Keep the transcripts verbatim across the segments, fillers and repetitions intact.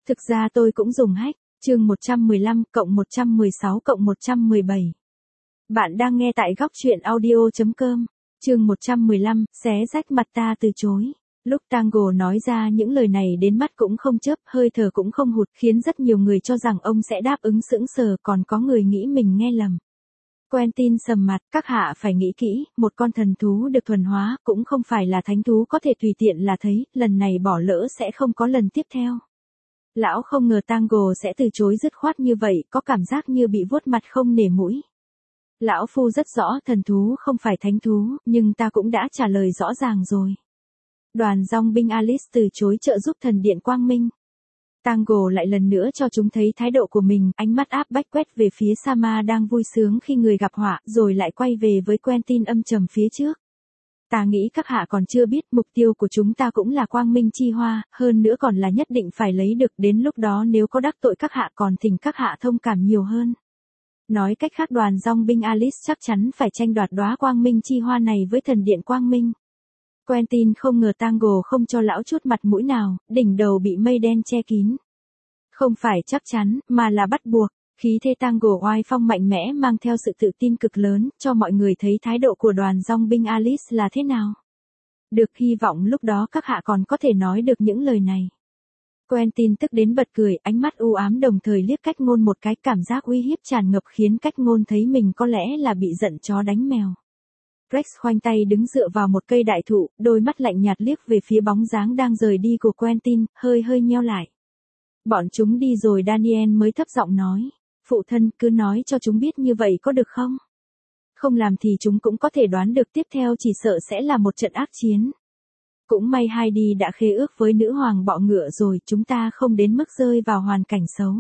Thực ra tôi cũng dùng hack, chương một trăm mười lăm cộng một trăm mười sáu cộng một trăm mười bảy. Bạn đang nghe tại góc truyện audio chấm com, chương một trăm mười lăm, xé rách mặt ta từ chối. Lúc Tango nói ra những lời này đến mắt cũng không chớp, hơi thở cũng không hụt, khiến rất nhiều người cho rằng ông sẽ đáp ứng sững sờ, còn có người nghĩ mình nghe lầm. Quentin sầm mặt, các hạ phải nghĩ kỹ, một con thần thú được thuần hóa cũng không phải là thánh thú có thể tùy tiện là thấy, lần này bỏ lỡ sẽ không có lần tiếp theo. Lão không ngờ Tango sẽ từ chối dứt khoát như vậy, có cảm giác như bị vuốt mặt không nể mũi. Lão phu rất rõ thần thú không phải thánh thú, nhưng ta cũng đã trả lời rõ ràng rồi. Đoàn dòng binh Alice từ chối trợ giúp thần điện Quang Minh. Tango lại lần nữa cho chúng thấy thái độ của mình, ánh mắt áp bách quét về phía Sama đang vui sướng khi người gặp họa, rồi lại quay về với Quentin âm trầm phía trước. Ta nghĩ các hạ còn chưa biết mục tiêu của chúng ta cũng là Quang Minh chi hoa, hơn nữa còn là nhất định phải lấy được, đến lúc đó nếu có đắc tội các hạ còn thỉnh các hạ thông cảm nhiều hơn. Nói cách khác đoàn dòng binh Alice chắc chắn phải tranh đoạt đóa Quang Minh chi hoa này với thần điện Quang Minh. Quentin không ngờ Tango không cho lão chút mặt mũi nào, đỉnh đầu bị mây đen che kín. Không phải chắc chắn, mà là bắt buộc. Khí thế Tango oai phong mạnh mẽ mang theo sự tự tin cực lớn, cho mọi người thấy thái độ của đoàn dòng binh Alice là thế nào. Được, hy vọng lúc đó các hạ còn có thể nói được những lời này. Quentin tức đến bật cười, ánh mắt u ám đồng thời liếc Cách Ngôn một cái, cảm giác uy hiếp tràn ngập khiến Cách Ngôn thấy mình có lẽ là bị giận chó đánh mèo. Rex khoanh tay đứng dựa vào một cây đại thụ, đôi mắt lạnh nhạt liếc về phía bóng dáng đang rời đi của Quentin, hơi hơi nheo lại. Bọn chúng đi rồi, Daniel mới thấp giọng nói. Phụ thân, cứ nói cho chúng biết như vậy có được không? Không làm thì chúng cũng có thể đoán được tiếp theo chỉ sợ sẽ là một trận ác chiến. Cũng may Heidi đã khế ước với nữ hoàng bọ ngựa rồi, chúng ta không đến mức rơi vào hoàn cảnh xấu.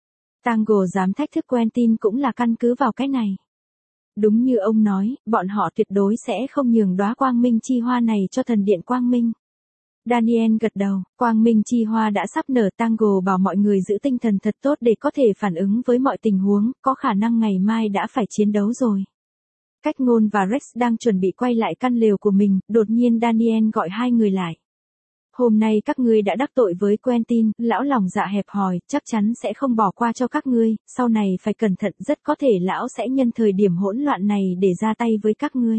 Tango dám thách thức Quentin cũng là căn cứ vào cái này. Đúng như ông nói, bọn họ tuyệt đối sẽ không nhường đóa Quang Minh chi hoa này cho thần điện Quang Minh. Daniel gật đầu, Quang Minh chi hoa đã sắp nở, Tango bảo mọi người giữ tinh thần thật tốt để có thể phản ứng với mọi tình huống, có khả năng ngày mai đã phải chiến đấu rồi. Cách Ngôn và Rex đang chuẩn bị quay lại căn lều của mình, đột nhiên Daniel gọi hai người lại. Hôm nay các ngươi đã đắc tội với Quentin, lão lòng dạ hẹp hòi, chắc chắn sẽ không bỏ qua cho các ngươi, sau này phải cẩn thận, rất có thể lão sẽ nhân thời điểm hỗn loạn này để ra tay với các ngươi.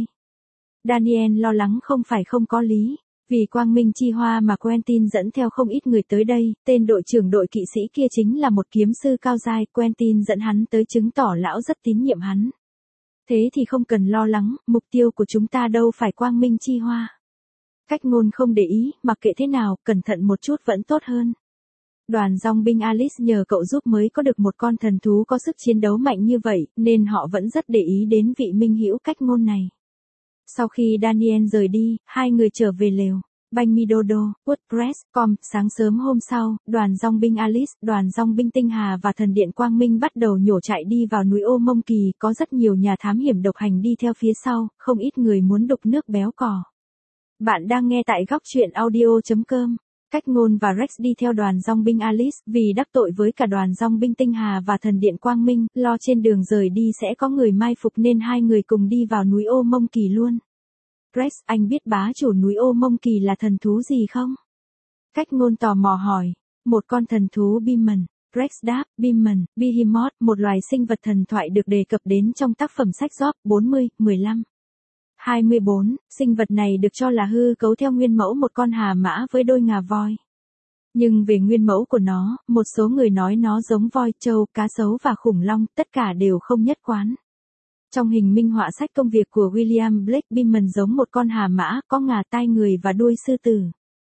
Daniel lo lắng không phải không có lý. Vì Quang Minh chi hoa mà Quentin dẫn theo không ít người tới đây, tên đội trưởng đội kỵ sĩ kia chính là một kiếm sư cao giai, Quentin dẫn hắn tới chứng tỏ lão rất tín nhiệm hắn. Thế thì không cần lo lắng, mục tiêu của chúng ta đâu phải Quang Minh chi hoa. Cách Ngôn không để ý, mặc kệ thế nào, cẩn thận một chút vẫn tốt hơn. Đoàn dòng binh Alice nhờ cậu giúp mới có được một con thần thú có sức chiến đấu mạnh như vậy, nên họ vẫn rất để ý đến vị minh hữu Cách Ngôn này. Sau khi Daniel rời đi, hai người trở về lều. Banh Midodo, WordPress chấm com, sáng sớm hôm sau, đoàn dòng binh Alice, đoàn dòng binh Tinh Hà và thần điện Quang Minh bắt đầu nhổ chạy đi vào núi Ô Mông Kỳ, có rất nhiều nhà thám hiểm độc hành đi theo phía sau, không ít người muốn đục nước béo cò. Bạn đang nghe tại góc truyện audio chấm com. Cách Ngôn và Rex đi theo đoàn dòng binh Alice, vì đắc tội với cả đoàn dòng binh Tinh Hà và thần điện Quang Minh, lo trên đường rời đi sẽ có người mai phục nên hai người cùng đi vào núi Ô Mông Kỳ luôn. Rex, anh biết bá chủ núi Ô Mông Kỳ là thần thú gì không? Cách Ngôn tò mò hỏi. Một con thần thú Behemoth. Rex đáp, Behemoth, Behemoth, một loài sinh vật thần thoại được đề cập đến trong tác phẩm sách Job bốn mươi, mười lăm. hai mươi bốn, sinh vật này được cho là hư cấu theo nguyên mẫu một con hà mã với đôi ngà voi. Nhưng về nguyên mẫu của nó, một số người nói nó giống voi, trâu, cá sấu và khủng long, tất cả đều không nhất quán. Trong hình minh họa sách công việc của William Blake, Behemoth giống một con hà mã, có ngà, tai người và đuôi sư tử.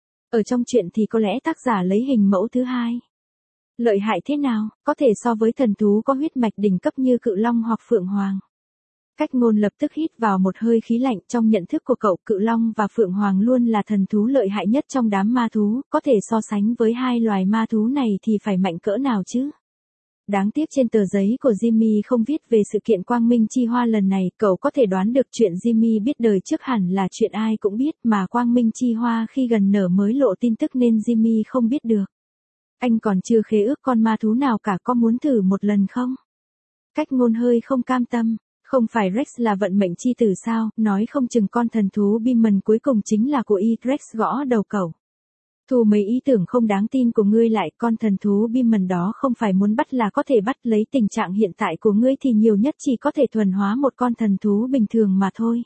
Ở trong truyện thì có lẽ tác giả lấy hình mẫu thứ hai. Lợi hại thế nào, có thể so với thần thú có huyết mạch đỉnh cấp như cự long hoặc phượng hoàng. Cách Ngôn lập tức hít vào một hơi khí lạnh, trong nhận thức của cậu, cự long và phượng hoàng luôn là thần thú lợi hại nhất trong đám ma thú, có thể so sánh với hai loài ma thú này thì phải mạnh cỡ nào chứ? Đáng tiếc trên tờ giấy của Jimmy không viết về sự kiện Quang Minh chi hoa lần này, cậu có thể đoán được chuyện Jimmy biết đời trước hẳn là chuyện ai cũng biết, mà Quang Minh chi hoa khi gần nở mới lộ tin tức nên Jimmy không biết được. Anh còn chưa khế ước con ma thú nào cả, có muốn thử một lần không? Cách Ngôn hơi không cam tâm. Không phải Rex là vận mệnh chi tử sao, nói không chừng con thần thú Behemoth cuối cùng chính là của y. Rex gõ đầu cậu. Thu mấy ý tưởng không đáng tin của ngươi lại, con thần thú Beamon đó không phải muốn bắt là có thể bắt, lấy tình trạng hiện tại của ngươi thì nhiều nhất chỉ có thể thuần hóa một con thần thú bình thường mà thôi.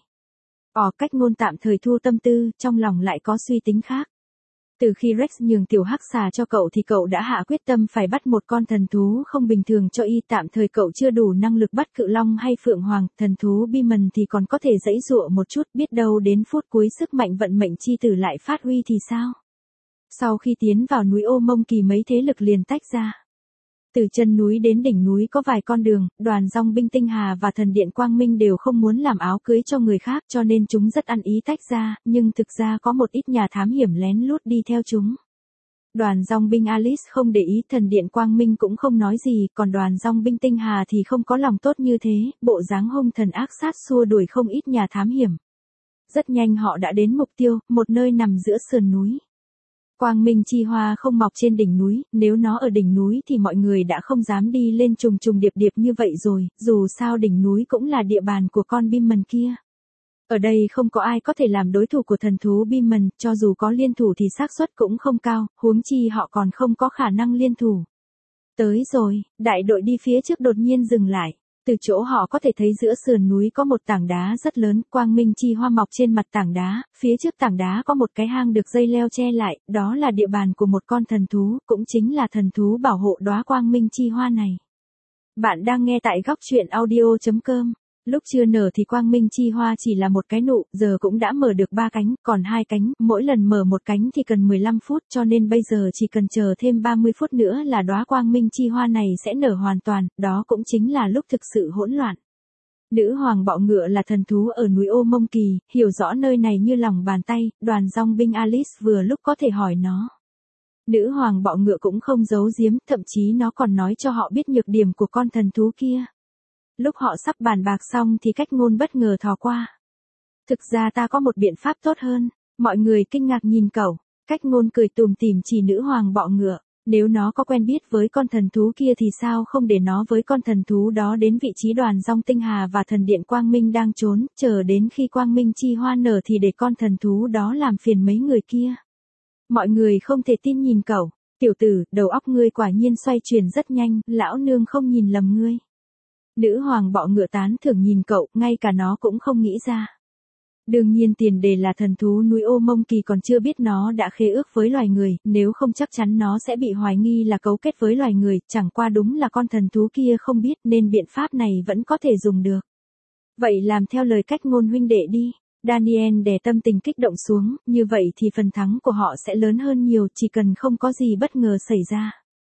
Ỏ cách ngôn tạm thời thu tâm tư, trong lòng lại có suy tính khác. Từ khi Rex nhường tiểu hắc xà cho cậu thì cậu đã hạ quyết tâm phải bắt một con thần thú không bình thường cho y, tạm thời cậu chưa đủ năng lực bắt cự long hay phượng hoàng, thần thú Beamon thì còn có thể giãy giụa một chút, biết đâu đến phút cuối sức mạnh vận mệnh chi tử lại phát huy thì sao? Sau khi tiến vào núi Ô Mông Kỳ mấy thế lực liền tách ra. Từ chân núi đến đỉnh núi có vài con đường, đoàn dòng binh Tinh Hà và thần điện Quang Minh đều không muốn làm áo cưới cho người khác cho nên chúng rất ăn ý tách ra, nhưng thực ra có một ít nhà thám hiểm lén lút đi theo chúng. Đoàn dòng binh Alice không để ý, thần điện Quang Minh cũng không nói gì, còn đoàn dòng binh Tinh Hà thì không có lòng tốt như thế, bộ dáng hung thần ác sát xua đuổi không ít nhà thám hiểm. Rất nhanh họ đã đến mục tiêu, một nơi nằm giữa sườn núi. Quang Minh chi hoa không mọc trên đỉnh núi, nếu nó ở đỉnh núi thì mọi người đã không dám đi lên trùng trùng điệp điệp như vậy rồi, dù sao đỉnh núi cũng là địa bàn của con Beamon kia. Ở đây không có ai có thể làm đối thủ của thần thú Beamon, cho dù có liên thủ thì xác suất cũng không cao, huống chi họ còn không có khả năng liên thủ. Tới rồi, đại đội đi phía trước đột nhiên dừng lại. Từ chỗ họ có thể thấy giữa sườn núi có một tảng đá rất lớn, quang minh chi hoa mọc trên mặt tảng đá, phía trước tảng đá có một cái hang được dây leo che lại, đó là địa bàn của một con thần thú, cũng chính là thần thú bảo hộ đóa quang minh chi hoa này. Bạn đang nghe tại góc truyện audio chấm com. Lúc chưa nở thì quang minh chi hoa chỉ là một cái nụ, giờ cũng đã mở được ba cánh, còn hai cánh, mỗi lần mở một cánh thì cần mười lăm phút, cho nên bây giờ chỉ cần chờ thêm ba mươi phút nữa là đóa quang minh chi hoa này sẽ nở hoàn toàn, đó cũng chính là lúc thực sự hỗn loạn. Nữ hoàng bọ ngựa là thần thú ở núi Ô Mông Kỳ, hiểu rõ nơi này như lòng bàn tay, đoàn dòng binh Alice vừa lúc có thể hỏi nó. Nữ hoàng bọ ngựa cũng không giấu giếm, thậm chí nó còn nói cho họ biết nhược điểm của con thần thú kia. Lúc họ sắp bàn bạc xong thì cách ngôn bất ngờ thò qua. Thực ra ta có một biện pháp tốt hơn, mọi người kinh ngạc nhìn cậu, cách ngôn cười tùm tìm chỉ nữ hoàng bọ ngựa, nếu nó có quen biết với con thần thú kia thì sao không để nó với con thần thú đó đến vị trí đoàn dòng Tinh Hà và thần điện Quang Minh đang trốn, chờ đến khi Quang Minh chi hoa nở thì để con thần thú đó làm phiền mấy người kia. Mọi người không thể tin nhìn cậu, tiểu tử, đầu óc ngươi quả nhiên xoay chuyển rất nhanh, lão nương không nhìn lầm ngươi. Nữ hoàng bọ ngựa tán thưởng nhìn cậu, ngay cả nó cũng không nghĩ ra. Đương nhiên tiền đề là thần thú núi Ô Mông Kỳ còn chưa biết nó đã khế ước với loài người, nếu không chắc chắn nó sẽ bị hoài nghi là cấu kết với loài người, chẳng qua đúng là con thần thú kia không biết nên biện pháp này vẫn có thể dùng được. Vậy làm theo lời cách ngôn huynh đệ đi. Daniel đè tâm tình kích động xuống, như vậy thì phần thắng của họ sẽ lớn hơn nhiều, chỉ cần không có gì bất ngờ xảy ra.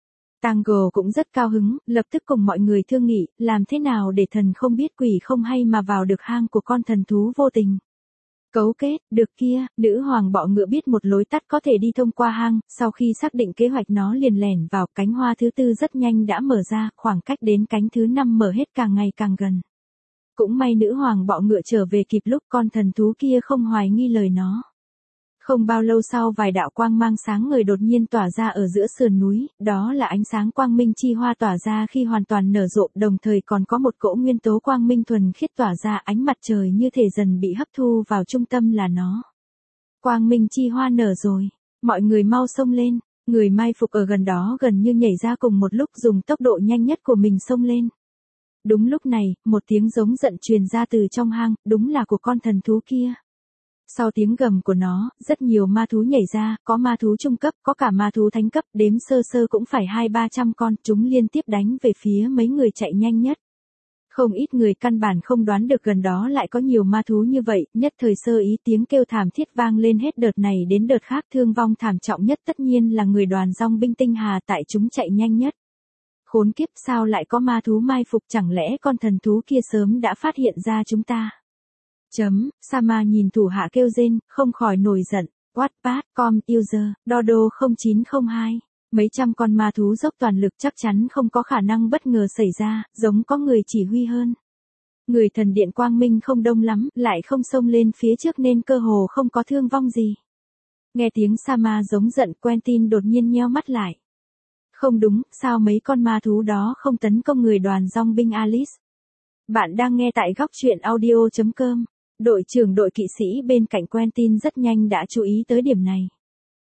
Tango cũng rất cao hứng, lập tức cùng mọi người thương nghị, làm thế nào để thần không biết quỷ không hay mà vào được hang của con thần thú vô tình. Cấu kết, được kia, nữ hoàng bọ ngựa biết một lối tắt có thể đi thông qua hang, sau khi xác định kế hoạch nó liền lẻn vào, cánh hoa thứ tư rất nhanh đã mở ra, khoảng cách đến cánh thứ năm mở hết càng ngày càng gần. Cũng may nữ hoàng bọ ngựa trở về kịp lúc con thần thú kia không hoài nghi lời nó. Không bao lâu sau vài đạo quang mang sáng ngời đột nhiên tỏa ra ở giữa sườn núi, đó là ánh sáng quang minh chi hoa tỏa ra khi hoàn toàn nở rộ, đồng thời còn có một cỗ nguyên tố quang minh thuần khiết tỏa ra, ánh mặt trời như thể dần bị hấp thu vào trung tâm là nó. Quang minh chi hoa nở rồi, mọi người mau xông lên, người mai phục ở gần đó gần như nhảy ra cùng một lúc dùng tốc độ nhanh nhất của mình xông lên. Đúng lúc này, một tiếng giống giận truyền ra từ trong hang, đúng là của con thần thú kia. Sau tiếng gầm của nó, rất nhiều ma thú nhảy ra, có ma thú trung cấp, có cả ma thú thánh cấp, đếm sơ sơ cũng phải hai ba trăm con, chúng liên tiếp đánh về phía mấy người chạy nhanh nhất. Không ít người căn bản không đoán được gần đó lại có nhiều ma thú như vậy, nhất thời sơ ý tiếng kêu thảm thiết vang lên hết đợt này đến đợt khác, thương vong thảm trọng nhất tất nhiên là người đoàn dòng binh Tinh Hà tại chúng chạy nhanh nhất. Khốn kiếp, sao lại có ma thú mai phục, chẳng lẽ con thần thú kia sớm đã phát hiện ra chúng ta? Chấm, Sama nhìn thủ hạ kêu rên, không khỏi nổi giận. Wattpad, com, user, Dodo không chín không hai. Mấy trăm con ma thú dốc toàn lực chắc chắn không có khả năng bất ngờ xảy ra, giống có người chỉ huy hơn. Người thần điện Quang Minh không đông lắm, lại không xông lên phía trước nên cơ hồ không có thương vong gì. Nghe tiếng Sama giống giận, Quentin đột nhiên nheo mắt lại. Không đúng, sao mấy con ma thú đó không tấn công người đoàn dòng binh Alice? Bạn đang nghe tại góc truyện audio chấm com. Đội trưởng đội kỵ sĩ bên cạnh Quentin rất nhanh đã chú ý tới điểm này.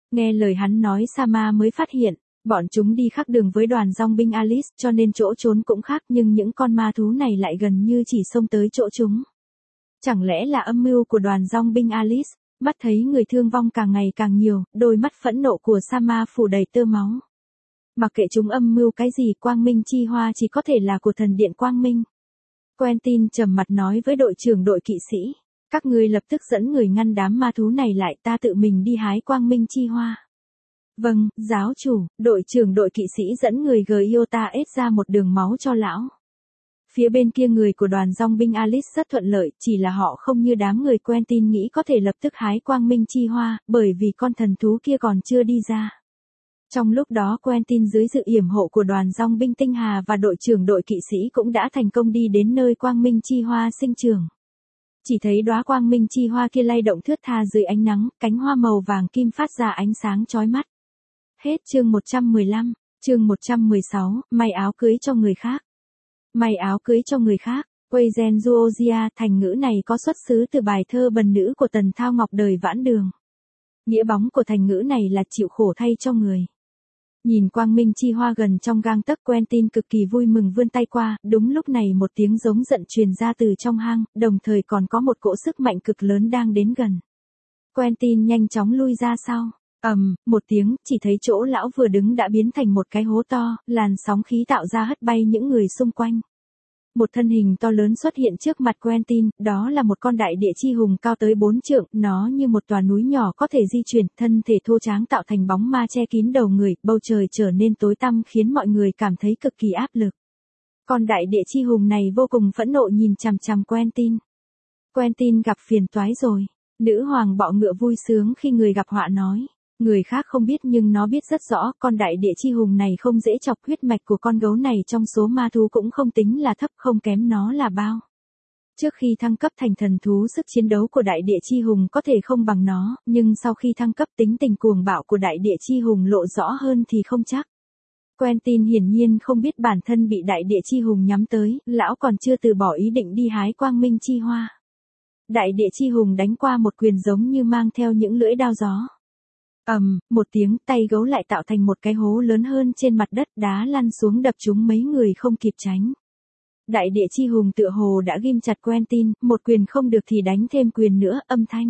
Nghe lời hắn nói Sama mới phát hiện, bọn chúng đi khác đường với đoàn dòng binh Alice cho nên chỗ trốn cũng khác nhưng những con ma thú này lại gần như chỉ xông tới chỗ chúng. Chẳng lẽ là âm mưu của đoàn dòng binh Alice? Mắt thấy người thương vong càng ngày càng nhiều, đôi mắt phẫn nộ của Sama phủ đầy tơ máu. Mặc kệ chúng âm mưu cái gì, quang minh chi hoa chỉ có thể là của thần điện quang minh. Quentin trầm mặt nói với đội trưởng đội kỵ sĩ, các ngươi lập tức dẫn người ngăn đám ma thú này lại, ta tự mình đi hái quang minh chi hoa. Vâng, giáo chủ. Đội trưởng đội kỵ sĩ dẫn người Giota ết ra một đường máu cho lão. Phía bên kia người của đoàn dòng binh Alice rất thuận lợi, chỉ là họ không như đám người Quentin nghĩ có thể lập tức hái quang minh chi hoa, bởi vì con thần thú kia còn chưa đi ra. Trong lúc đó Quentin dưới sự yểm hộ của đoàn dòng binh Tinh Hà và đội trưởng đội kỵ sĩ cũng đã thành công đi đến nơi quang minh chi hoa sinh trưởng. Chỉ thấy đóa quang minh chi hoa kia lay động thướt tha dưới ánh nắng, cánh hoa màu vàng kim phát ra ánh sáng chói mắt. Hết chương một trăm mười lăm, chương một trăm mười sáu, may áo cưới cho người khác. May áo cưới cho người khác, Quayen Georgia, thành ngữ này có xuất xứ từ bài thơ Bần nữ của Tần Thao Ngọc đời Vãn Đường. Nghĩa bóng của thành ngữ này là chịu khổ thay cho người. Nhìn quang minh chi hoa gần trong gang tấc, Quentin cực kỳ vui mừng vươn tay qua, đúng lúc này một tiếng giống giận truyền ra từ trong hang, đồng thời còn có một cỗ sức mạnh cực lớn đang đến gần. Quentin nhanh chóng lui ra sau. Ầm, um, một tiếng, chỉ thấy chỗ lão vừa đứng đã biến thành một cái hố to, làn sóng khí tạo ra hất bay những người xung quanh. Một thân hình to lớn xuất hiện trước mặt Quentin, đó là một con đại địa chi hùng cao tới bốn trượng, nó như một tòa núi nhỏ có thể di chuyển, thân thể thô tráng tạo thành bóng ma che kín đầu người, bầu trời trở nên tối tăm khiến mọi người cảm thấy cực kỳ áp lực. Con đại địa chi hùng này vô cùng phẫn nộ nhìn chằm chằm Quentin. Quentin gặp phiền toái rồi. Nữ hoàng bọ ngựa vui sướng khi người gặp họa nói. Người khác không biết nhưng nó biết rất rõ, con đại địa chi hùng này không dễ chọc, huyết mạch của con gấu này trong số ma thú cũng không tính là thấp, không kém nó là bao. Trước khi thăng cấp thành thần thú, sức chiến đấu của đại địa chi hùng có thể không bằng nó, nhưng sau khi thăng cấp, tính tình cuồng bạo của đại địa chi hùng lộ rõ hơn thì không chắc. Quentin hiển nhiên không biết bản thân bị đại địa chi hùng nhắm tới, lão còn chưa từ bỏ ý định đi hái quang minh chi hoa. Đại địa chi hùng đánh qua một quyền giống như mang theo những lưỡi đao gió. Ầm, um, một tiếng, tay gấu lại tạo thành một cái hố lớn hơn trên mặt đất, đá lăn xuống đập trúng mấy người không kịp tránh. Đại địa chi hùng tựa hồ đã ghim chặt Quentin, một quyền không được thì đánh thêm quyền nữa, âm thanh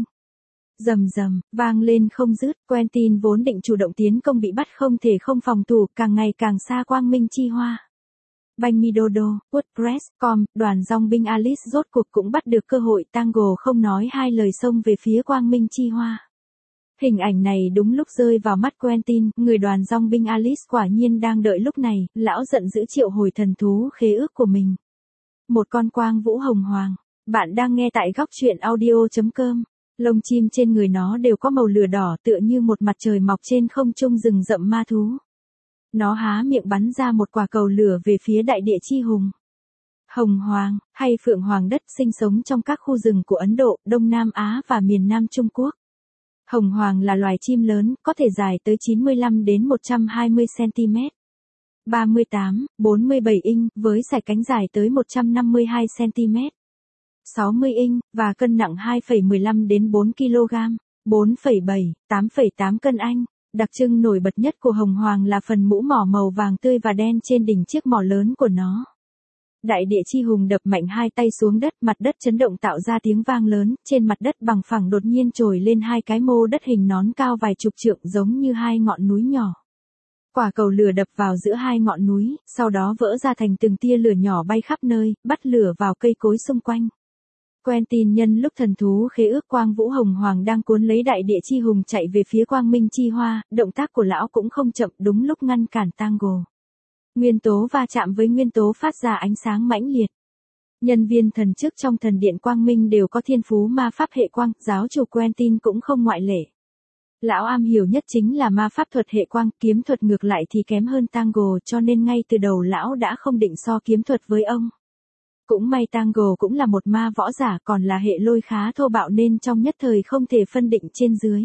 rầm rầm vang lên không dứt. Quentin vốn định chủ động tiến công bị bắt không thể không phòng thủ, càng ngày càng xa quang minh chi hoa. Banh mi đô đô, WordPress chấm com, đoàn dòng binh Alice rốt cuộc cũng bắt được cơ hội, Tango không nói hai lời xông về phía quang minh chi hoa. Hình ảnh này đúng lúc rơi vào mắt Quentin, người đoàn dòng binh Alice quả nhiên đang đợi lúc này, lão giận dữ triệu hồi thần thú khế ước của mình. Một con quang vũ hồng hoàng. Bạn đang nghe tại góc truyện audio chấm com. Lông chim trên người nó đều có màu lửa đỏ tựa như một mặt trời mọc trên không trung rừng rậm ma thú. Nó há miệng bắn ra một quả cầu lửa về phía đại địa chi hùng. Hồng hoàng, hay phượng hoàng đất, sinh sống trong các khu rừng của Ấn Độ, Đông Nam Á và miền Nam Trung Quốc. Hồng hoàng là loài chim lớn, có thể dài tới chín mươi lăm đến một trăm hai mươi xăng-ti-mét. ba mươi tám, bốn mươi bảy inch, với sải cánh dài tới một trăm năm mươi hai xăng-ti-mét. sáu mươi inch, và cân nặng hai phẩy mười lăm đến bốn ki lô gam. bốn phẩy bảy, tám phẩy tám cân Anh. Đặc trưng nổi bật nhất của hồng hoàng là phần mũ mỏ màu vàng tươi và đen trên đỉnh chiếc mỏ lớn của nó. Đại địa chi hùng đập mạnh hai tay xuống đất, mặt đất chấn động tạo ra tiếng vang lớn, trên mặt đất bằng phẳng đột nhiên trồi lên hai cái mô đất hình nón cao vài chục trượng giống như hai ngọn núi nhỏ. Quả cầu lửa đập vào giữa hai ngọn núi, sau đó vỡ ra thành từng tia lửa nhỏ bay khắp nơi, bắt lửa vào cây cối xung quanh. Quentin nhân lúc thần thú khế ước quang vũ hồng hoàng đang cuốn lấy đại địa chi hùng chạy về phía quang minh chi hoa, động tác của lão cũng không chậm, đúng lúc ngăn cản Tango. Nguyên tố va chạm với nguyên tố phát ra ánh sáng mãnh liệt. Nhân viên thần chức trong thần điện quang minh đều có thiên phú ma pháp hệ quang, giáo chủ Quentin cũng không ngoại lệ. Lão am hiểu nhất chính là ma pháp thuật hệ quang, kiếm thuật ngược lại thì kém hơn Tango, cho nên ngay từ đầu lão đã không định so kiếm thuật với ông. Cũng may Tango cũng là một ma võ giả, còn là hệ lôi khá thô bạo nên trong nhất thời không thể phân định trên dưới.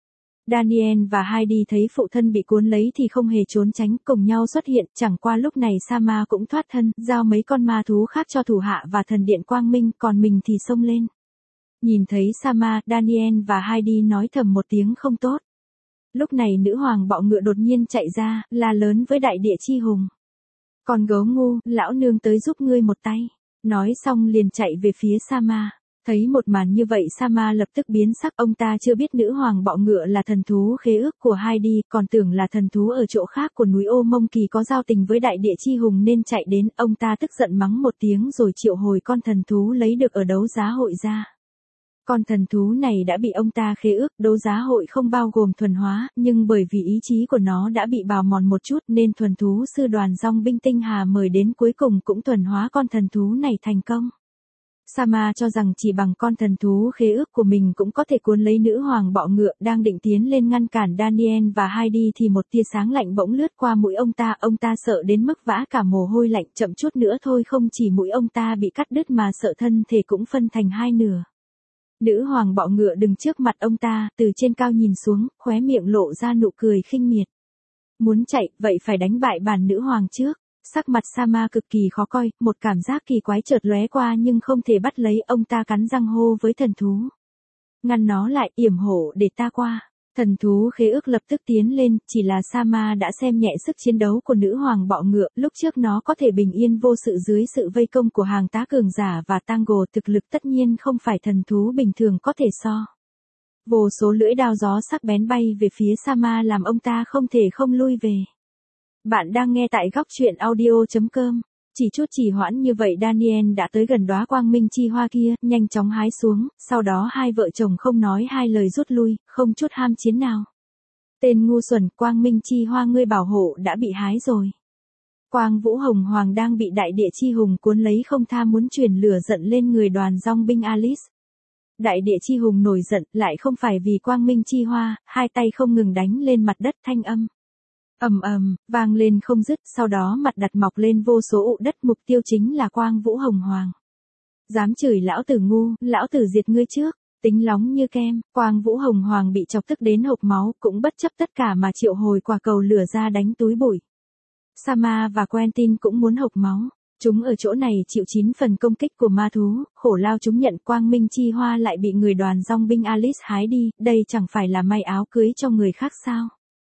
Daniel và Heidi thấy phụ thân bị cuốn lấy thì không hề trốn tránh, cùng nhau xuất hiện, chẳng qua lúc này Sama cũng thoát thân, giao mấy con ma thú khác cho thủ hạ và thần điện quang minh, còn mình thì xông lên. Nhìn thấy Sama, Daniel và Heidi nói thầm một tiếng không tốt. Lúc này nữ hoàng bọ ngựa đột nhiên chạy ra, la lớn với đại địa chi hùng. Con gấu ngu, lão nương tới giúp ngươi một tay. Nói xong liền chạy về phía Sama. Thấy một màn như vậy Sama lập tức biến sắc, ông ta chưa biết nữ hoàng bọ ngựa là thần thú khế ước của Heidi, còn tưởng là thần thú ở chỗ khác của núi Ô Mông Kỳ có giao tình với đại địa chi hùng nên chạy đến, ông ta tức giận mắng một tiếng rồi triệu hồi con thần thú lấy được ở đấu giá hội ra. Con thần thú này đã bị ông ta khế ước, đấu giá hội không bao gồm thuần hóa, nhưng bởi vì ý chí của nó đã bị bào mòn một chút nên thuần thú sư đoàn dòng binh tinh hà mời đến cuối cùng cũng thuần hóa con thần thú này thành công. Sama cho rằng chỉ bằng con thần thú khế ước của mình cũng có thể cuốn lấy nữ hoàng bọ ngựa, đang định tiến lên ngăn cản Daniel và Heidi thì một tia sáng lạnh bỗng lướt qua mũi ông ta, ông ta sợ đến mức vã cả mồ hôi lạnh, chậm chút nữa thôi không chỉ mũi ông ta bị cắt đứt mà sợ thân thể cũng phân thành hai nửa. Nữ hoàng bọ ngựa đứng trước mặt ông ta, từ trên cao nhìn xuống, khóe miệng lộ ra nụ cười khinh miệt. Muốn chạy, vậy phải đánh bại bản nữ hoàng trước. Sắc mặt Sama cực kỳ khó coi, một cảm giác kỳ quái chợt lóe qua nhưng không thể bắt lấy, ông ta cắn răng hô với thần thú. Ngăn nó lại, yểm hộ để ta qua. Thần thú khế ước lập tức tiến lên, chỉ là Sama đã xem nhẹ sức chiến đấu của nữ hoàng bọ ngựa, lúc trước nó có thể bình yên vô sự dưới sự vây công của hàng tá cường giả và Tango, thực lực tất nhiên không phải thần thú bình thường có thể so. Vô số lưỡi đao gió sắc bén bay về phía Sama làm ông ta không thể không lui về. Bạn đang nghe tại góc truyện audio chấm com. Chỉ chút trì hoãn như vậy Daniel đã tới gần đóa quang minh chi hoa kia, nhanh chóng hái xuống, sau đó hai vợ chồng không nói hai lời rút lui, không chút ham chiến nào. Tên ngu xuẩn, quang minh chi hoa ngươi bảo hộ đã bị hái rồi. Quang Vũ Hồng Hoàng đang bị đại địa chi hùng cuốn lấy không tha muốn truyền lửa giận lên người đoàn dòng binh Alice. Đại địa chi hùng nổi giận, lại không phải vì quang minh chi hoa, hai tay không ngừng đánh lên mặt đất, thanh âm ầm ầm vang lên không dứt, sau đó mặt đặt mọc lên vô số ụ đất, mục tiêu chính là Quang Vũ Hồng Hoàng. Dám chửi lão tử ngu, lão tử diệt ngươi trước. Tính lóng như kem, Quang Vũ Hồng Hoàng bị chọc tức đến hộc máu, cũng bất chấp tất cả mà triệu hồi quả cầu lửa ra đánh túi bụi. Sama và Quentin cũng muốn hộc máu. Chúng ở chỗ này chịu chín phần công kích của ma thú, khổ lao chúng nhận quang minh chi hoa lại bị người đoàn dòng binh Alice hái đi, đây chẳng phải là may áo cưới cho người khác sao?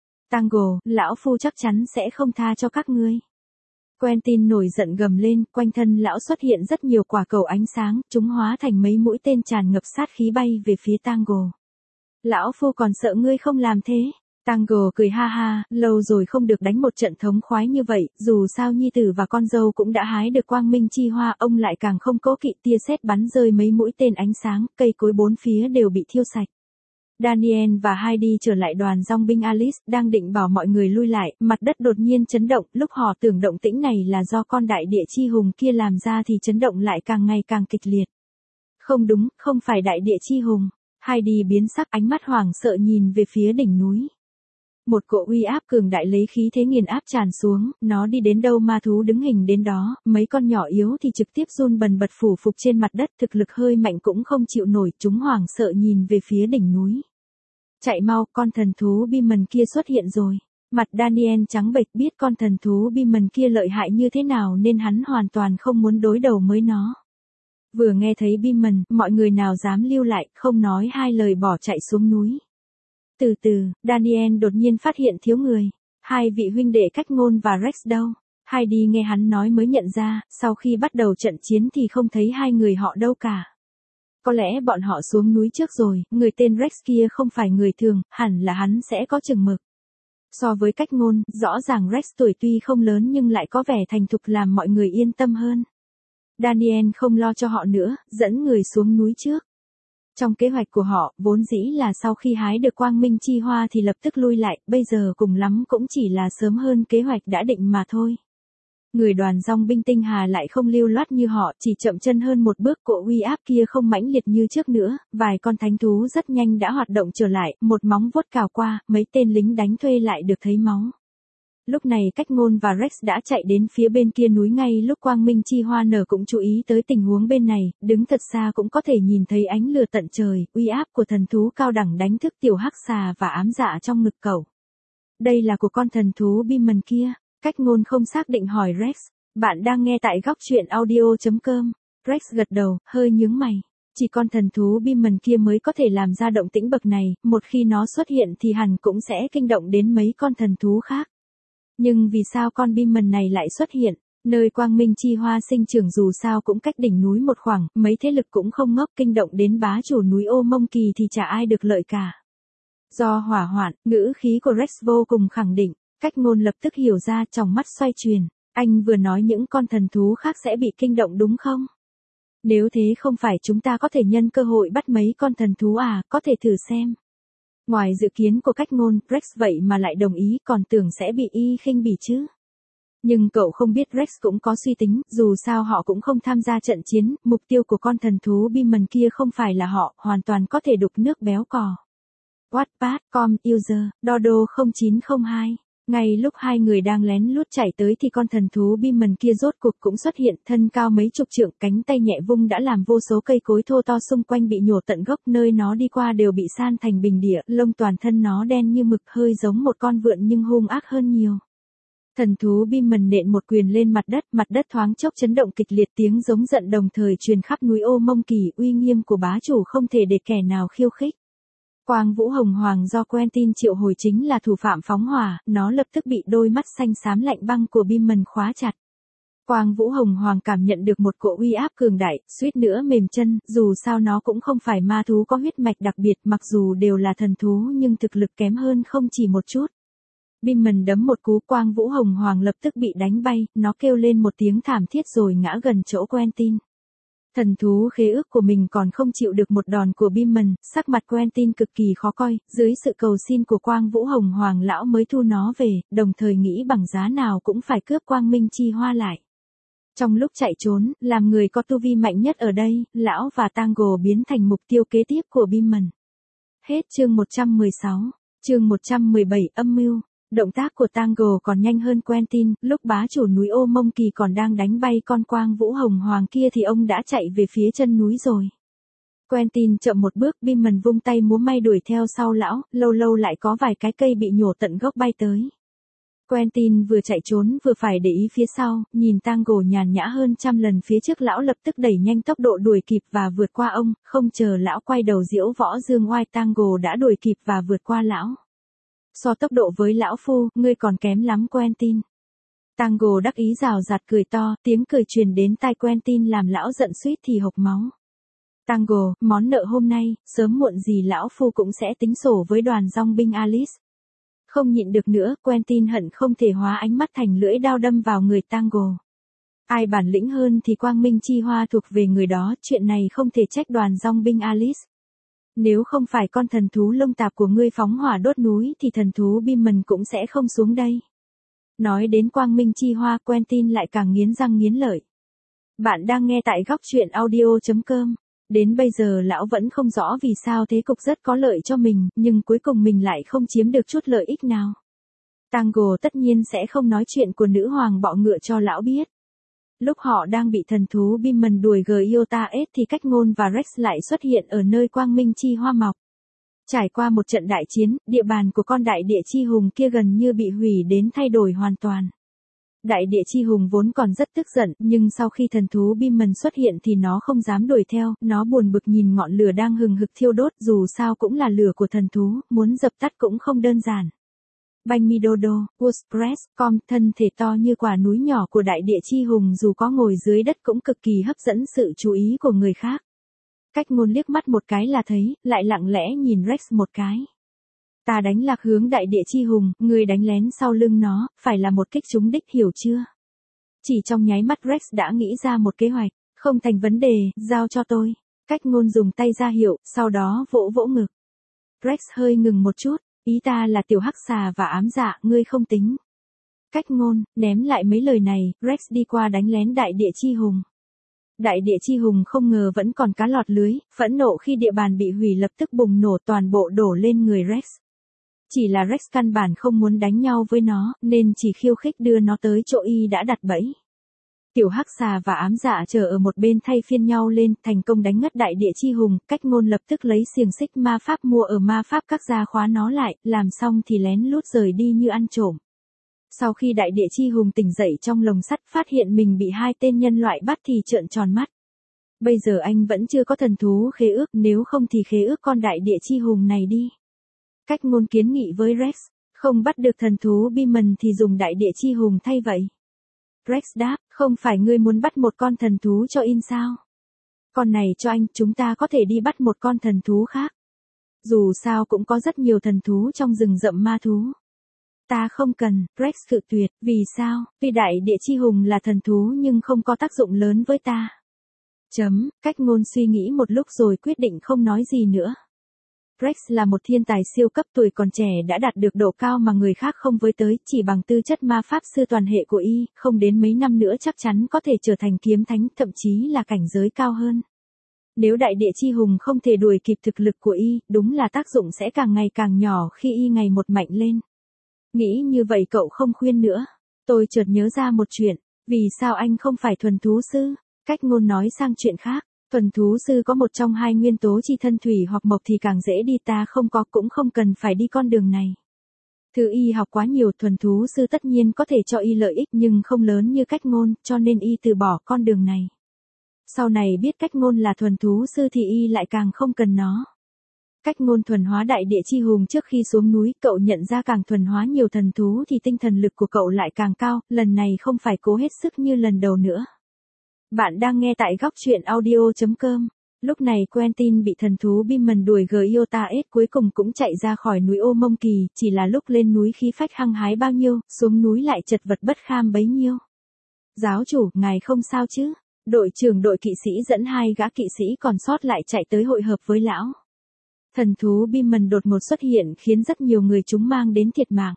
Tango, lão phu chắc chắn sẽ không tha cho các ngươi. Quentin nổi giận gầm lên, quanh thân lão xuất hiện rất nhiều quả cầu ánh sáng, chúng hóa thành mấy mũi tên tràn ngập sát khí bay về phía Tango. Lão phu còn sợ ngươi không làm thế. Tango cười ha ha, lâu rồi không được đánh một trận thống khoái như vậy, dù sao nhi tử và con dâu cũng đã hái được quang minh chi hoa, ông lại càng không cố kỵ, tia sét bắn rơi mấy mũi tên ánh sáng, cây cối bốn phía đều bị thiêu sạch. Daniel và Heidi trở lại đoàn dòng binh Alice, đang định bảo mọi người lui lại, mặt đất đột nhiên chấn động, lúc họ tưởng động tĩnh này là do con đại địa chi hùng kia làm ra thì chấn động lại càng ngày càng kịch liệt. Không đúng, không phải đại địa chi hùng. Heidi biến sắc, ánh mắt hoảng sợ nhìn về phía đỉnh núi. Một cỗ uy áp cường đại lấy khí thế nghiền áp tràn xuống, nó đi đến đâu ma thú đứng hình đến đó, mấy con nhỏ yếu thì trực tiếp run bần bật phủ phục trên mặt đất, thực lực hơi mạnh cũng không chịu nổi, chúng hoảng sợ nhìn về phía đỉnh núi. Chạy mau, con thần thú Beamon kia xuất hiện rồi. Mặt Daniel trắng bệch, biết con thần thú Beamon kia lợi hại như thế nào nên hắn hoàn toàn không muốn đối đầu với nó. Vừa nghe thấy Beamon, mọi người nào dám lưu lại, không nói hai lời bỏ chạy xuống núi. Từ từ, Daniel đột nhiên phát hiện thiếu người. Hai vị huynh đệ Cách Ngôn và Rex đâu? Heidi nghe hắn nói mới nhận ra, sau khi bắt đầu trận chiến thì không thấy hai người họ đâu cả. Có lẽ bọn họ xuống núi trước rồi, người tên Rex kia không phải người thường, hẳn là hắn sẽ có chừng mực. So với Cách Ngôn, rõ ràng Rex tuổi tuy không lớn nhưng lại có vẻ thành thục làm mọi người yên tâm hơn. Daniel không lo cho họ nữa, dẫn người xuống núi trước. Trong kế hoạch của họ, vốn dĩ là sau khi hái được quang minh chi hoa thì lập tức lui lại, bây giờ cùng lắm cũng chỉ là sớm hơn kế hoạch đã định mà thôi. Người đoàn dòng binh tinh hà lại không lưu loát như họ, chỉ chậm chân hơn một bước, cỗ uy áp kia không mãnh liệt như trước nữa, vài con thánh thú rất nhanh đã hoạt động trở lại, một móng vuốt cào qua, mấy tên lính đánh thuê lại được thấy máu. Lúc này Cách Ngôn và Rex đã chạy đến phía bên kia núi ngay lúc quang minh chi hoa nở, cũng chú ý tới tình huống bên này, đứng thật xa cũng có thể nhìn thấy ánh lửa tận trời, uy áp của thần thú cao đẳng đánh thức tiểu hắc xà và ám dạ trong ngực cậu. Đây là của con thần thú Beamon kia. Cách Ngôn không xác định hỏi Rex. Bạn đang nghe tại góc truyện audio chấm com. Rex gật đầu, hơi nhướng mày. Chỉ con thần thú Beamon kia mới có thể làm ra động tĩnh bậc này, một khi nó xuất hiện thì hẳn cũng sẽ kinh động đến mấy con thần thú khác. Nhưng vì sao con Beamon này lại xuất hiện? Nơi quang minh chi hoa sinh trưởng dù sao cũng cách đỉnh núi một khoảng, mấy thế lực cũng không ngốc, kinh động đến bá chủ núi Ô Mông Kỳ thì chả ai được lợi cả. Do hỏa hoạn, ngữ khí của Rex vô cùng khẳng định, Cách Ngôn lập tức hiểu ra, tròng mắt xoay chuyển. Anh vừa nói những con thần thú khác sẽ bị kinh động đúng không? Nếu thế không phải chúng ta có thể nhân cơ hội bắt mấy con thần thú à, có thể thử xem. Ngoài dự kiến của Cách Ngôn, Rex vậy mà lại đồng ý, còn tưởng sẽ bị y khinh bỉ chứ. Nhưng cậu không biết Rex cũng có suy tính, dù sao họ cũng không tham gia trận chiến, mục tiêu của con thần thú Beamon kia không phải là họ, hoàn toàn có thể đục nước béo cò. Wattpad, com, user, Dodo không chín không hai. Ngay lúc hai người đang lén lút chạy tới thì con thần thú Beamon kia rốt cuộc cũng xuất hiện, thân cao mấy chục trượng, cánh tay nhẹ vung đã làm vô số cây cối thô to xung quanh bị nhổ tận gốc, nơi nó đi qua đều bị san thành bình địa, lông toàn thân nó đen như mực, hơi giống một con vượn nhưng hung ác hơn nhiều. Thần thú Beamon nện một quyền lên mặt đất, mặt đất thoáng chốc chấn động kịch liệt, tiếng giống giận đồng thời truyền khắp núi Ô Mông Kỳ, uy nghiêm của bá chủ không thể để kẻ nào khiêu khích. Quang Vũ Hồng Hoàng do Quentin triệu hồi chính là thủ phạm phóng hỏa, nó lập tức bị đôi mắt xanh xám lạnh băng của Beamon khóa chặt. Quang Vũ Hồng Hoàng cảm nhận được một cỗ uy áp cường đại, suýt nữa mềm chân, dù sao nó cũng không phải ma thú có huyết mạch đặc biệt, mặc dù đều là thần thú nhưng thực lực kém hơn không chỉ một chút. Beamon đấm một cú, Quang Vũ Hồng Hoàng lập tức bị đánh bay, nó kêu lên một tiếng thảm thiết rồi ngã gần chỗ Quentin. Thần thú khế ước của mình còn không chịu được một đòn của Beamon, sắc mặt Quentin cực kỳ khó coi, dưới sự cầu xin của Quang Vũ Hồng Hoàng lão mới thu nó về, đồng thời nghĩ bằng giá nào cũng phải cướp quang minh chi hoa lại. Trong lúc chạy trốn, làm người có tu vi mạnh nhất ở đây, lão và Tango biến thành mục tiêu kế tiếp của Beamon. Hết chương một trăm mười sáu, chương một trăm mười bảy, âm mưu. Động tác của Tango còn nhanh hơn Quentin, lúc bá chủ núi Ô Mông Kỳ còn đang đánh bay con Quang Vũ Hồng Hoàng kia thì ông đã chạy về phía chân núi rồi. Quentin chậm một bước, Beamon vung tay múa may đuổi theo sau lão, lâu lâu lại có vài cái cây bị nhổ tận gốc bay tới. Quentin vừa chạy trốn vừa phải để ý phía sau, nhìn Tango nhàn nhã hơn trăm lần phía trước, lão lập tức đẩy nhanh tốc độ đuổi kịp và vượt qua ông, không chờ lão quay đầu diễu võ dương oai, Tango đã đuổi kịp và vượt qua lão. So tốc độ với lão phu, ngươi còn kém lắm Quentin. Tango đắc ý rào rạt cười to, tiếng cười truyền đến tai Quentin làm lão giận suýt thì hộc máu. Tango, món nợ hôm nay, sớm muộn gì lão phu cũng sẽ tính sổ với đoàn dòng binh Alice. Không nhịn được nữa, Quentin hận không thể hóa ánh mắt thành lưỡi đao đâm vào người Tango. Ai bản lĩnh hơn thì quang minh chi hoa thuộc về người đó, chuyện này không thể trách đoàn dòng binh Alice. Nếu không phải con thần thú lông tạp của ngươi phóng hỏa đốt núi thì thần thú Beamon cũng sẽ không xuống đây. Nói đến quang minh chi hoa, Quentin lại càng nghiến răng nghiến lợi. Bạn đang nghe tại góc truyện audio chấm com. Đến bây giờ lão vẫn không rõ vì sao thế cục rất có lợi cho mình, nhưng cuối cùng mình lại không chiếm được chút lợi ích nào. Tango tất nhiên sẽ không nói chuyện của nữ hoàng bọ ngựa cho lão biết. Lúc họ đang bị thần thú Beamon đuổi Giota S thì Cách Ngôn và Rex lại xuất hiện ở nơi quang minh chi hoa mọc. Trải qua một trận đại chiến, địa bàn của con đại địa chi hùng kia gần như bị hủy đến thay đổi hoàn toàn. Đại địa chi hùng vốn còn rất tức giận, nhưng sau khi thần thú Beamon xuất hiện thì nó không dám đuổi theo, nó buồn bực nhìn ngọn lửa đang hừng hực thiêu đốt, dù sao cũng là lửa của thần thú, muốn dập tắt cũng không đơn giản. Banh mi dodo, WordPress, com, thân thể to như quả núi nhỏ của đại địa chi hùng dù có ngồi dưới đất cũng cực kỳ hấp dẫn sự chú ý của người khác. Cách Ngôn liếc mắt một cái là thấy, lại lặng lẽ nhìn Rex một cái. Ta đánh lạc hướng đại địa chi hùng, người đánh lén sau lưng nó, phải là một kích trúng đích, hiểu chưa? Chỉ trong nháy mắt Rex đã nghĩ ra một kế hoạch, không thành vấn đề, giao cho tôi. Cách Ngôn dùng tay ra hiệu, sau đó vỗ vỗ ngực. Rex hơi ngừng một chút. Ý ta là tiểu hắc xà và ám dạ, ngươi không tính. Cách Ngôn, ném lại mấy lời này, Rex đi qua đánh lén đại địa chi hùng. Đại địa chi hùng không ngờ vẫn còn cá lọt lưới, phẫn nộ khi địa bàn bị hủy lập tức bùng nổ, toàn bộ đổ lên người Rex. Chỉ là Rex căn bản không muốn đánh nhau với nó, nên chỉ khiêu khích đưa nó tới chỗ y đã đặt bẫy. Tiểu hắc xà và ám dạ chờ ở một bên thay phiên nhau lên, thành công đánh ngất đại địa chi hùng, Cách Ngôn lập tức lấy xiềng xích ma pháp mua ở ma pháp các gia khóa nó lại, làm xong thì lén lút rời đi như ăn trộm. Sau khi đại địa chi hùng tỉnh dậy trong lồng sắt, phát hiện mình bị hai tên nhân loại bắt thì trợn tròn mắt. Bây giờ anh vẫn chưa có thần thú khế ước, nếu không thì khế ước con đại địa chi hùng này đi. Cách ngôn kiến nghị với Rex, không bắt được thần thú Beamon thì dùng đại địa chi hùng thay vậy. Rex đáp, không phải ngươi muốn bắt một con thần thú cho In sao? Con này cho anh, chúng ta có thể đi bắt một con thần thú khác. Dù sao cũng có rất nhiều thần thú trong rừng rậm ma thú. Ta không cần, Rex cự tuyệt, vì sao? Tuy đại địa chi hùng là thần thú nhưng không có tác dụng lớn với ta. Chấm, cách ngôn suy nghĩ một lúc rồi quyết định không nói gì nữa. Rex là một thiên tài siêu cấp, tuổi còn trẻ đã đạt được độ cao mà người khác không với tới, chỉ bằng tư chất ma pháp sư toàn hệ của y, không đến mấy năm nữa chắc chắn có thể trở thành kiếm thánh, thậm chí là cảnh giới cao hơn. Nếu đại địa chi hùng không thể đuổi kịp thực lực của y, đúng là tác dụng sẽ càng ngày càng nhỏ khi y ngày một mạnh lên. Nghĩ như vậy cậu không khuyên nữa. Tôi chợt nhớ ra một chuyện, vì sao anh không phải thuần thú sư? Cách ngôn nói sang chuyện khác. Thuần thú sư có một trong hai nguyên tố chi thân thủy hoặc mộc thì càng dễ đi, ta không có cũng không cần phải đi con đường này. Thứ y học quá nhiều, thuần thú sư tất nhiên có thể cho y lợi ích nhưng không lớn như cách ngôn, cho nên y từ bỏ con đường này. Sau này biết cách ngôn là thuần thú sư thì y lại càng không cần nó. Cách ngôn thuần hóa đại địa chi hùng trước khi xuống núi, cậu nhận ra càng thuần hóa nhiều thần thú thì tinh thần lực của cậu lại càng cao, lần này không phải cố hết sức như lần đầu nữa. Bạn đang nghe tại góc truyện audio chấm com. Lúc này Quentin bị thần thú Beamon đuổi Giota S cuối cùng cũng chạy ra khỏi núi Ô Mông Kỳ, chỉ là lúc lên núi khí phách hăng hái bao nhiêu, xuống núi lại chật vật bất kham bấy nhiêu. Giáo chủ, ngài không sao chứ? Đội trưởng đội kỵ sĩ dẫn hai gã kỵ sĩ còn sót lại chạy tới hội hợp với lão. Thần thú Beamon đột ngột xuất hiện khiến rất nhiều người chúng mang đến thiệt mạng.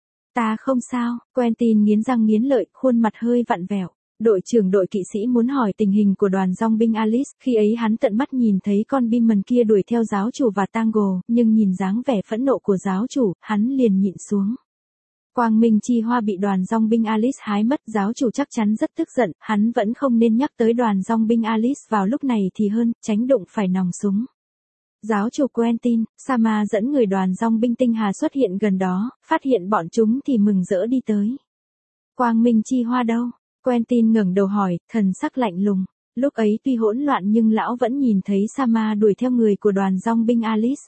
Ta không sao, Quentin nghiến răng nghiến lợi, khuôn mặt hơi vặn vẹo. Đội trưởng đội kỵ sĩ muốn hỏi tình hình của đoàn dòng binh Alice, khi ấy hắn tận mắt nhìn thấy con Beamon kia đuổi theo giáo chủ và Tango, nhưng nhìn dáng vẻ phẫn nộ của giáo chủ, hắn liền nhịn xuống. Quang Minh Chi Hoa bị đoàn dòng binh Alice hái mất, giáo chủ chắc chắn rất tức giận, hắn vẫn không nên nhắc tới đoàn dòng binh Alice vào lúc này thì hơn, tránh đụng phải nòng súng. Giáo chủ Quentin, Sama dẫn người đoàn dòng binh tinh hà xuất hiện gần đó, phát hiện bọn chúng thì mừng rỡ đi tới. Quang Minh Chi Hoa đâu? Quentin ngẩng đầu hỏi, thần sắc lạnh lùng. Lúc ấy tuy hỗn loạn nhưng lão vẫn nhìn thấy Sama đuổi theo người của đoàn dòng binh Alice.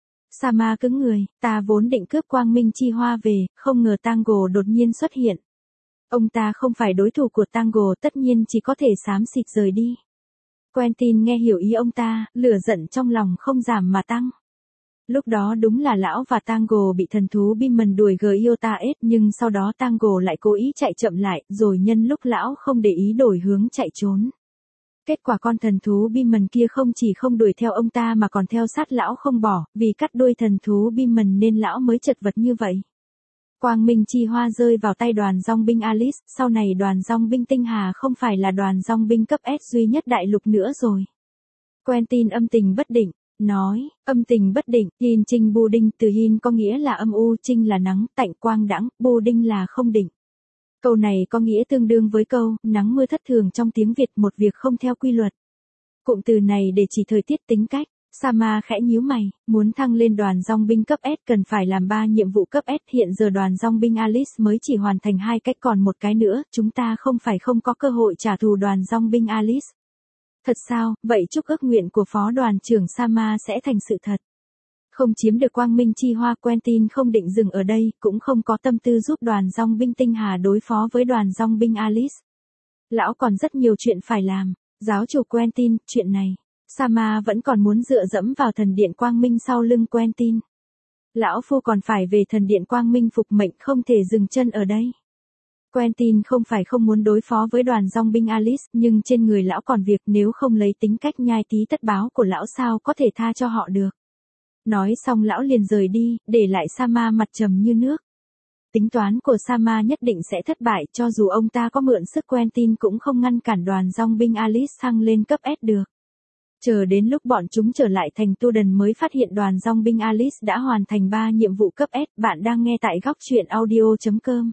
Sama cứng người, ta vốn định cướp Quang Minh Chi Hoa về, không ngờ Tango đột nhiên xuất hiện. Ông ta không phải đối thủ của Tango, tất nhiên chỉ có thể xám xịt rời đi. Quentin nghe hiểu ý ông ta, lửa giận trong lòng không giảm mà tăng. Lúc đó đúng là lão và Tango bị thần thú Beamon đuổi Giota S, nhưng sau đó Tango lại cố ý chạy chậm lại, rồi nhân lúc lão không để ý đổi hướng chạy trốn. Kết quả con thần thú Beamon kia không chỉ không đuổi theo ông ta mà còn theo sát lão không bỏ, vì cắt đuôi thần thú Beamon nên lão mới chật vật như vậy. Quang Minh Chi Hoa rơi vào tay đoàn dòng binh Alice, sau này đoàn dòng binh tinh hà không phải là đoàn dòng binh cấp S duy nhất đại lục nữa rồi. Quentin âm tình bất định, nói, âm tình bất định, Hin Trinh Bu Đinh, từ Hin có nghĩa là âm u, Trinh là nắng, tạnh quang đãng, Bu Đinh là không định. Câu này có nghĩa tương đương với câu, nắng mưa thất thường trong tiếng Việt, một việc không theo quy luật. Cụm từ này để chỉ thời tiết tính cách. Sama khẽ nhíu mày, muốn thăng lên đoàn dòng binh cấp S cần phải làm ba nhiệm vụ cấp S, hiện giờ đoàn dòng binh Alice mới chỉ hoàn thành hai cách, còn một cái nữa, chúng ta không phải không có cơ hội trả thù đoàn dòng binh Alice. Thật sao, vậy chúc ước nguyện của phó đoàn trưởng Sama sẽ thành sự thật. Không chiếm được Quang Minh Chi Hoa, Quentin không định dừng ở đây, cũng không có tâm tư giúp đoàn dòng binh tinh hà đối phó với đoàn dòng binh Alice. Lão còn rất nhiều chuyện phải làm. Giáo chủ Quentin, chuyện này. Sama vẫn còn muốn dựa dẫm vào thần điện Quang Minh sau lưng Quentin. Lão phu còn phải về thần điện Quang Minh phục mệnh, không thể dừng chân ở đây. Quentin không phải không muốn đối phó với đoàn dòng binh Alice, nhưng trên người lão còn việc, nếu không lấy tính cách nhai tí tất báo của lão sao có thể tha cho họ được. Nói xong lão liền rời đi, để lại Sama mặt trầm như nước. Tính toán của Sama nhất định sẽ thất bại, cho dù ông ta có mượn sức Quentin cũng không ngăn cản đoàn dòng binh Alice thăng lên cấp S được. Chờ đến lúc bọn chúng trở lại thành Tu Đần mới phát hiện đoàn dòng binh Alice đã hoàn thành ba nhiệm vụ cấp S. Bạn đang nghe tại góc truyện audio chấm com.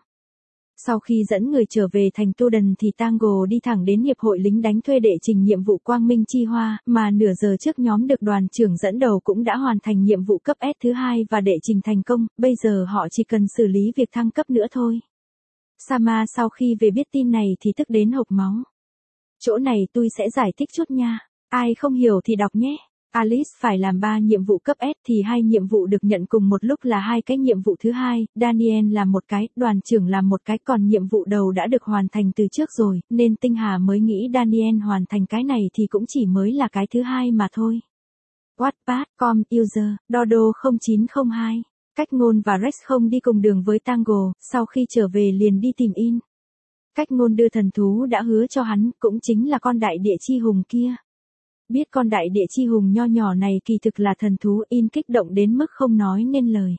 Sau khi dẫn người trở về thành Tu Đần thì Tango đi thẳng đến hiệp hội lính đánh thuê để trình nhiệm vụ Quang Minh Chi Hoa, mà nửa giờ trước nhóm được đoàn trưởng dẫn đầu cũng đã hoàn thành nhiệm vụ cấp S thứ hai và đệ trình thành công, bây giờ họ chỉ cần xử lý việc thăng cấp nữa thôi. Sama sau khi về biết tin này thì tức đến hộc máu. Chỗ này tôi sẽ giải thích chút nha. Ai không hiểu thì đọc nhé. Alice phải làm ba nhiệm vụ cấp S thì hai nhiệm vụ được nhận cùng một lúc là hai cái nhiệm vụ thứ hai, Daniel làm một cái, đoàn trưởng làm một cái, còn nhiệm vụ đầu đã được hoàn thành từ trước rồi, nên Tinh Hà mới nghĩ Daniel hoàn thành cái này thì cũng chỉ mới là cái thứ hai mà thôi. Wattpad, com, user, Dodo không chín không hai. Cách Ngôn và Rex không đi cùng đường với Tango, sau khi trở về liền đi tìm In. Cách Ngôn đưa thần thú đã hứa cho hắn, cũng chính là con đại địa chi hùng kia. Biết con đại địa chi hùng nho nhỏ này kỳ thực là thần thú, In kích động đến mức không nói nên lời.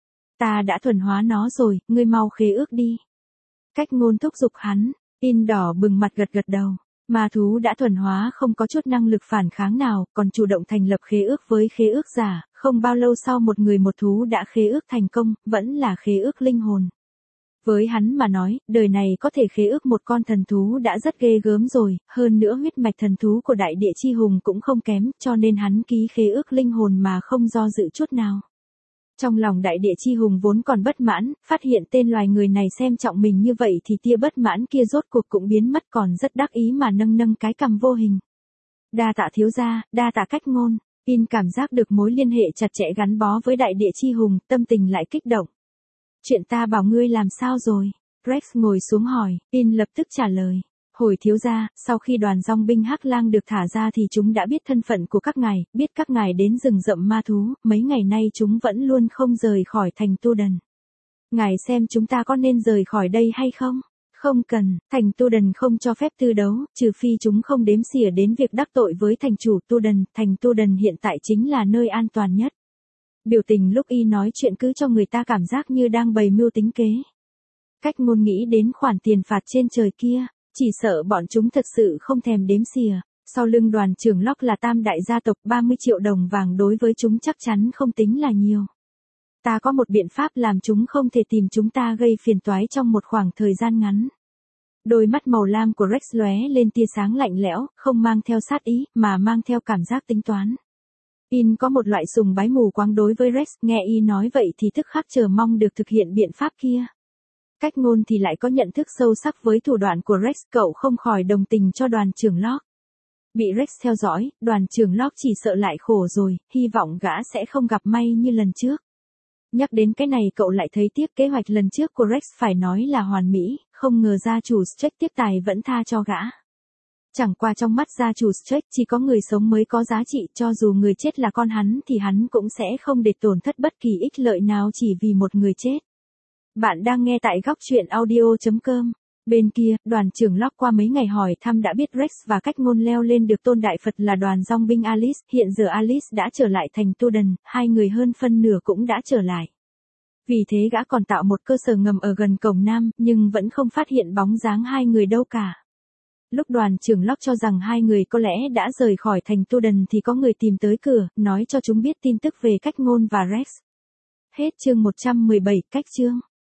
Ta đã thuần hóa nó rồi, ngươi mau khế ước đi. Cách Ngôn thúc giục hắn, In đỏ bừng mặt gật gật đầu. Ma thú đã thuần hóa không có chút năng lực phản kháng nào, còn chủ động thành lập khế ước với khế ước giả, không bao lâu sau một người một thú đã khế ước thành công, vẫn là khế ước linh hồn. Với hắn mà nói, đời này có thể khế ước một con thần thú đã rất ghê gớm rồi, hơn nữa huyết mạch thần thú của đại địa chi hùng cũng không kém, cho nên hắn ký khế ước linh hồn mà không do dự chút nào. Trong lòng đại địa chi hùng vốn còn bất mãn, phát hiện tên loài người này xem trọng mình như vậy thì tia bất mãn kia rốt cuộc cũng biến mất, còn rất đắc ý mà nâng nâng cái cằm vô hình. Đa tạ thiếu gia, đa tạ Cách Ngôn. In cảm giác được mối liên hệ chặt chẽ gắn bó với đại địa chi hùng, tâm tình lại kích động. Chuyện ta bảo ngươi làm sao rồi? Rex ngồi xuống hỏi, In lập tức trả lời. Hồi thiếu gia, sau khi đoàn dòng binh Hắc Lang được thả ra thì chúng đã biết thân phận của các ngài, biết các ngài đến rừng rậm ma thú, mấy ngày nay chúng vẫn luôn không rời khỏi thành Tu Đần. Ngài xem chúng ta có nên rời khỏi đây hay không? Không cần, thành Tu Đần không cho phép tư đấu, trừ phi chúng không đếm xỉa đến việc đắc tội với thành chủ Tu Đần, thành Tu Đần hiện tại chính là nơi an toàn nhất. Biểu tình lúc Y nói chuyện cứ cho người ta cảm giác như đang bày mưu tính kế. Cách Ngôn nghĩ đến khoản tiền phạt trên trời kia. Chỉ sợ bọn chúng thật sự không thèm đếm xỉa. Sau lưng đoàn trưởng Locke là tam đại gia tộc, ba mươi triệu đồng vàng đối với chúng chắc chắn không tính là nhiều. Ta có một biện pháp làm chúng không thể tìm chúng ta gây phiền toái trong một khoảng thời gian ngắn. Đôi mắt màu lam của Rex lóe lên tia sáng lạnh lẽo, không mang theo sát ý, mà mang theo cảm giác tính toán. In có một loại sùng bái mù quáng đối với Rex, nghe Y nói vậy thì tức khắc chờ mong được thực hiện biện pháp kia. Cách Ngôn thì lại có nhận thức sâu sắc với thủ đoạn của Rex, cậu không khỏi đồng tình cho đoàn trưởng Locke. Bị Rex theo dõi, đoàn trưởng Locke chỉ sợ lại khổ rồi, hy vọng gã sẽ không gặp may như lần trước. Nhắc đến cái này cậu lại thấy tiếc, kế hoạch lần trước của Rex phải nói là hoàn mỹ, không ngờ gia chủ Stretch tiếc tài vẫn tha cho gã. Chẳng qua trong mắt gia chủ Stretch chỉ có người sống mới có giá trị, cho dù người chết là con hắn thì hắn cũng sẽ không để tổn thất bất kỳ ích lợi nào chỉ vì một người chết. Bạn đang nghe tại góc truyện audio chấm com. Bên kia, đoàn trưởng Locke qua mấy ngày hỏi thăm đã biết Rex và Cách Ngôn leo lên được tôn đại Phật là đoàn dòng binh Alice. Hiện giờ Alice đã trở lại thành Tu Đần, hai người hơn phân nửa cũng đã trở lại. Vì thế gã còn tạo một cơ sở ngầm ở gần cổng Nam, nhưng vẫn không phát hiện bóng dáng hai người đâu cả. Lúc đoàn trưởng Locke cho rằng hai người có lẽ đã rời khỏi thành Tu Đần thì có người tìm tới cửa, nói cho chúng biết tin tức về Cách Ngôn và Rex. Hết chương một trăm mười bảy, cách chương.